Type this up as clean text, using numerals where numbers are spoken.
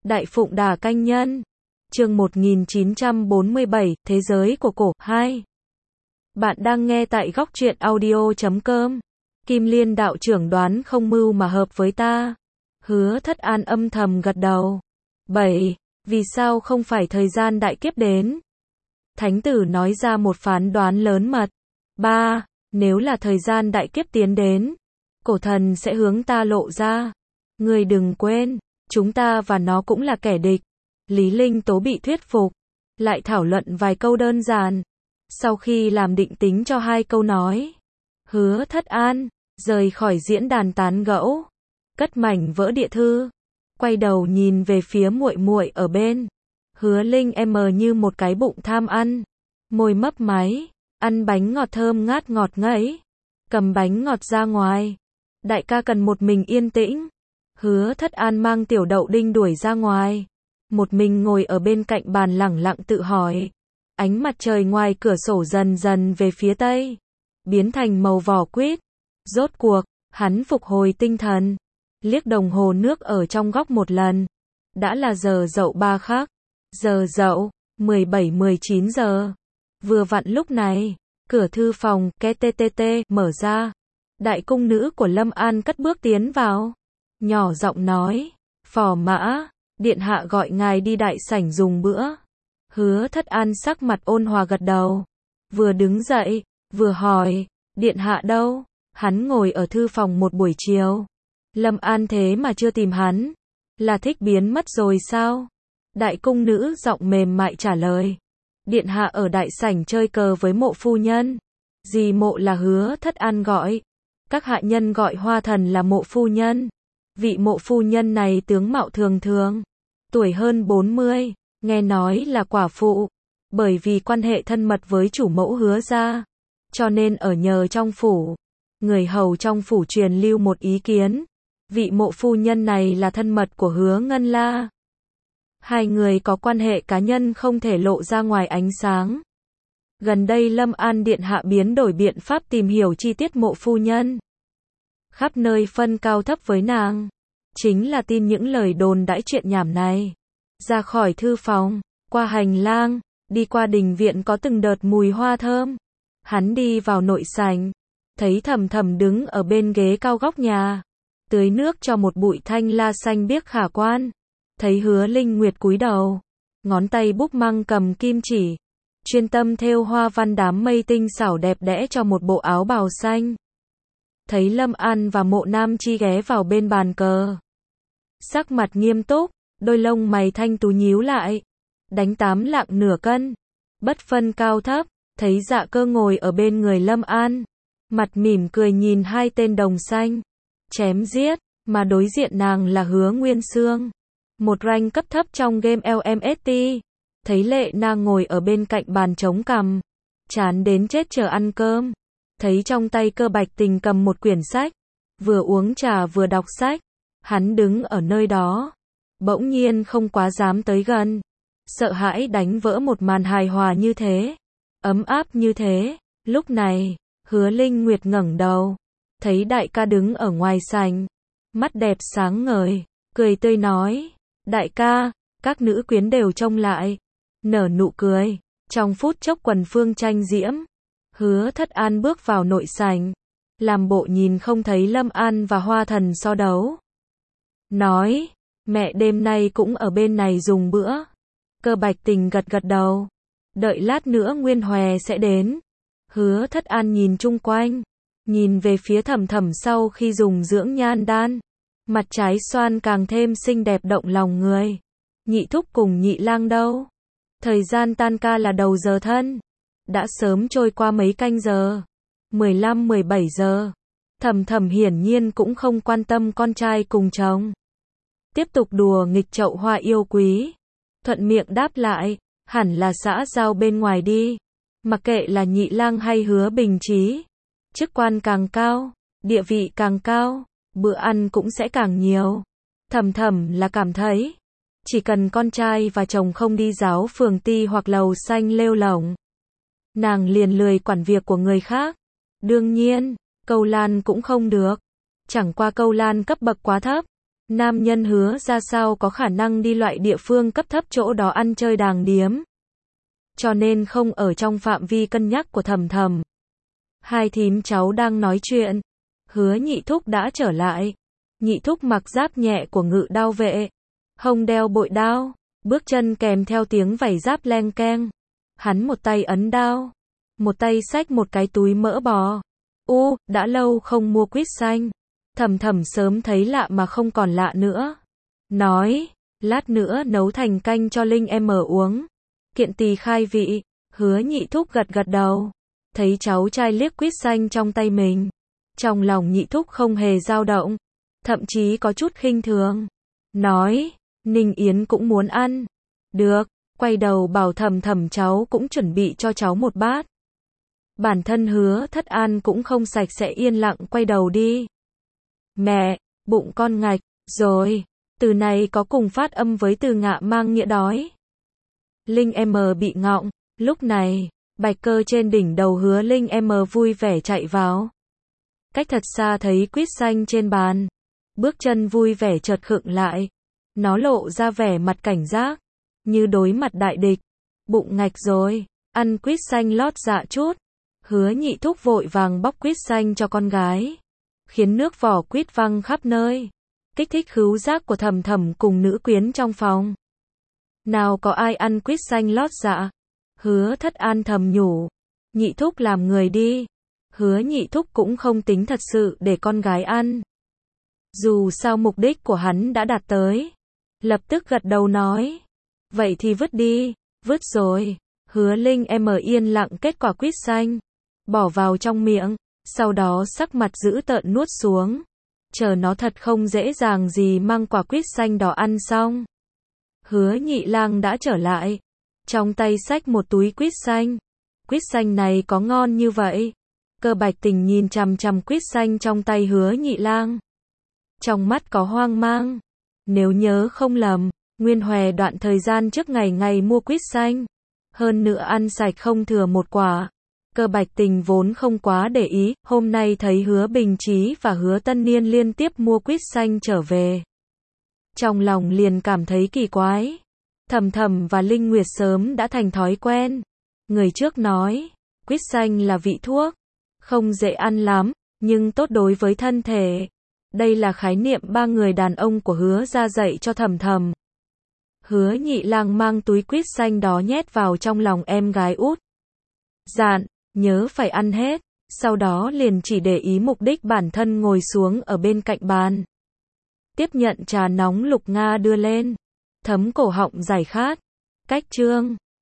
Đại Phụng Đà Canh Nhân. Chương 1947, Thế giới của cổ 2. Bạn đang nghe tại góc truyện audio.com. Kim Liên đạo trưởng đoán không mưu mà hợp với ta. Hứa Thất An âm thầm gật đầu. 7. Vì sao không phải thời gian đại kiếp đến? Thánh tử nói ra một phán đoán lớn mật. 3. Nếu là thời gian đại kiếp tiến đến, cổ thần sẽ hướng ta lộ ra. Ngươi đừng quên, chúng ta và nó cũng là kẻ địch. Lý Linh Tố bị thuyết phục, lại thảo luận vài câu đơn giản. Sau khi làm định tính cho 2 câu nói, Hứa Thất An rời khỏi diễn đàn tán gẫu, cất mảnh vỡ địa thư, quay đầu nhìn về phía muội muội ở bên. Hứa Linh như một cái bụng tham ăn, môi mấp máy, ăn bánh ngọt thơm ngát ngọt ngấy, cầm bánh ngọt ra ngoài. Đại ca cần một mình yên tĩnh. Hứa Thất An mang Tiểu Đậu Đinh đuổi ra ngoài, một mình ngồi ở bên cạnh bàn lẳng lặng tự hỏi. Ánh mặt trời ngoài cửa sổ dần dần về phía tây, biến thành màu vỏ quýt. Rốt cuộc, hắn phục hồi tinh thần, liếc đồng hồ nước ở trong góc một lần. Đã là giờ dậu 3 khắc. Giờ dậu, 17-19 giờ. Vừa vặn lúc này, cửa thư phòng, KTTT, mở ra. Đại cung nữ của Lâm An cất bước tiến vào. Nhỏ giọng nói, Phò Mã, điện hạ gọi ngài đi đại sảnh dùng bữa. Hứa Thất An sắc mặt ôn hòa gật đầu. Vừa đứng dậy, vừa hỏi, điện hạ đâu? Hắn ngồi ở thư phòng một buổi chiều. Lâm An thế mà chưa tìm hắn. Là thích biến mất rồi sao? Đại cung nữ giọng mềm mại trả lời. Điện hạ ở đại sảnh chơi cờ với Mộ phu nhân. Dì Mộ là Hứa Thất An gọi. Các hạ nhân gọi Hoa Thần là Mộ phu nhân. Vị Mộ phu nhân này tướng mạo thường thường, tuổi hơn 40, nghe nói là quả phụ. Bởi vì quan hệ thân mật với chủ mẫu Hứa gia, cho nên ở nhờ trong phủ. Người hầu trong phủ truyền lưu một ý kiến. Vị Mộ phu nhân này là thân mật của Hứa Ngân La. 2 người có quan hệ cá nhân không thể lộ ra ngoài ánh sáng. Gần đây Lâm An điện hạ biến đổi biện pháp tìm hiểu chi tiết Mộ phu nhân. Khắp nơi phân cao thấp với nàng, chính là tin những lời đồn đãi chuyện nhảm này. Ra khỏi thư phòng, qua hành lang, đi qua đình viện có từng đợt mùi hoa thơm. Hắn đi vào nội sảnh, thấy Thầm Thầm đứng ở bên ghế cao góc nhà, tưới nước cho một bụi thanh la xanh biếc khả quan. Thấy Hứa Linh Nguyệt cúi đầu, ngón tay búp măng cầm kim chỉ, chuyên tâm thêu hoa văn đám mây tinh xảo đẹp đẽ cho một bộ áo bào xanh. Thấy Lâm An và Mộ Nam Chi ghé vào bên bàn cờ, sắc mặt nghiêm túc, đôi lông mày thanh tú nhíu lại, đánh 8 lạng nửa cân, bất phân cao thấp. Thấy Dạ Cơ ngồi ở bên người Lâm An, mặt mỉm cười nhìn 2 tên đồng xanh chém giết, mà đối diện nàng là Hứa Nguyên Sương, một rank cấp thấp trong game LMST. Thấy Lệ Na ngồi ở bên cạnh bàn chống cằm, chán đến chết chờ ăn cơm. Thấy trong tay Cơ Bạch Tình cầm một quyển sách, vừa uống trà vừa đọc sách. Hắn đứng ở nơi đó, bỗng nhiên không quá dám tới gần, sợ hãi đánh vỡ một màn hài hòa như thế, ấm áp như thế. Lúc này, Hứa Linh Nguyệt ngẩng đầu, thấy đại ca đứng ở ngoài sảnh, mắt đẹp sáng ngời, cười tươi nói, đại ca. Các nữ quyến đều trông lại, nở nụ cười. Trong phút chốc quần phương tranh diễm. Hứa Thất An bước vào nội sảnh, làm bộ nhìn không thấy Lâm An và Hoa Thần so đấu. Nói, mẹ đêm nay cũng ở bên này dùng bữa. Cơ Bạch Tình gật gật đầu. Đợi lát nữa Nguyên Hòe sẽ đến. Hứa Thất An nhìn chung quanh, nhìn về phía Thầm Thầm sau khi dùng dưỡng nhan đan. Mặt trái xoan càng thêm xinh đẹp động lòng người. Nhị thúc cùng nhị lang đâu? Thời gian tan ca là đầu giờ thân. Đã sớm trôi qua mấy canh giờ. 15-17 giờ. Thầm Thầm hiển nhiên cũng không quan tâm con trai cùng chồng. Tiếp tục đùa nghịch chậu hoa yêu quý. Thuận miệng đáp lại, hẳn là xã giao bên ngoài đi. Mặc kệ là nhị lang hay Hứa Bình Chí, chức quan càng cao, địa vị càng cao, bữa ăn cũng sẽ càng nhiều. Thầm Thầm là cảm thấy, chỉ cần con trai và chồng không đi giáo phường ti hoặc lầu xanh lêu lổng, nàng liền lười quản việc của người khác. Đương nhiên, Câu Lan cũng không được. Chẳng qua Câu Lan cấp bậc quá thấp, Nam nhân Hứa ra sao có khả năng đi loại địa phương cấp thấp chỗ đó ăn chơi đàng điếm. Cho nên không ở trong phạm vi cân nhắc của Thầm Thầm. Hai thím cháu đang nói chuyện. Hứa Nhị Thúc đã trở lại. Nhị Thúc mặc giáp nhẹ của Ngự Đao vệ. Hông đeo bội đao. Bước chân kèm theo tiếng vảy giáp leng keng. Hắn một tay ấn đao. Một tay xách một cái túi mỡ bò. Đã lâu không mua quýt xanh. Thầm Thầm sớm thấy lạ mà không còn lạ nữa. Nói, lát nữa nấu thành canh cho Linh em uống. Kiện tỳ khai vị. Hứa Nhị Thúc gật gật đầu. Thấy cháu trai liếc quýt xanh trong tay mình. Trong lòng Nhị Thúc không hề dao động. Thậm chí có chút khinh thường. Nói, Ninh Yến cũng muốn ăn. Được, quay đầu bảo Thầm Thầm cháu cũng chuẩn bị cho cháu một bát. Bản thân Hứa Thất An cũng không sạch sẽ yên lặng quay đầu đi. Mẹ, bụng con ngạch, rồi. Từ này có cùng phát âm với từ ngạ mang nghĩa đói. Linh em bị ngọng. Lúc này, bạch cơ trên đỉnh đầu Hứa Linh em vui vẻ chạy vào. Cách thật xa thấy quýt xanh trên bàn. Bước chân vui vẻ chợt khựng lại. Nó lộ ra vẻ mặt cảnh giác. Như đối mặt đại địch. Bụng ngạch rồi, ăn quýt xanh lót dạ chút. Hứa Nhị Thúc vội vàng bóc quýt xanh cho con gái. Khiến nước vỏ quýt văng khắp nơi. Kích thích khứu giác của Thầm Thầm cùng nữ quyến trong phòng. Nào có ai ăn quýt xanh lót dạ. Hứa Thất An thầm nhủ. Nhị Thúc làm người đi. Hứa Nhị Thúc cũng không tính thật sự để con gái ăn. Dù sao mục đích của hắn đã đạt tới. Lập tức gật đầu nói. Vậy thì vứt đi. Vứt rồi. Hứa Linh em yên lặng kết quả quýt xanh. Bỏ vào trong miệng. Sau đó sắc mặt dữ tợn nuốt xuống. Chờ nó thật không dễ dàng gì mang quả quýt xanh đỏ ăn xong. Hứa Nhị Lang đã trở lại. Trong tay xách một túi quýt xanh. Quýt xanh này có ngon như vậy? Cơ Bạch Tình nhìn chằm chằm quýt xanh trong tay Hứa Nhị Lang. Trong mắt có hoang mang. Nếu nhớ không lầm, Nguyên Hòe đoạn thời gian trước ngày mua quýt xanh. Hơn nữa ăn sạch không thừa một quả. Cơ Bạch Tình vốn không quá để ý, hôm nay thấy Hứa Bình Chí và Hứa Tân Niên liên tiếp mua quýt xanh trở về. Trong lòng liền cảm thấy kỳ quái. Thầm Thầm và Linh Nguyệt sớm đã thành thói quen. Người trước nói, quýt xanh là vị thuốc. Không dễ ăn lắm, nhưng tốt đối với thân thể. Đây là khái niệm ba người đàn ông của Hứa ra dạy cho Thầm Thầm. Hứa Nhị Lang mang túi quýt xanh đó nhét vào trong lòng em gái út. Dặn, nhớ phải ăn hết. Sau đó liền chỉ để ý mục đích bản thân ngồi xuống ở bên cạnh bàn. Tiếp nhận trà nóng Lục Nga đưa lên. Thấm cổ họng giải khát. Cách chương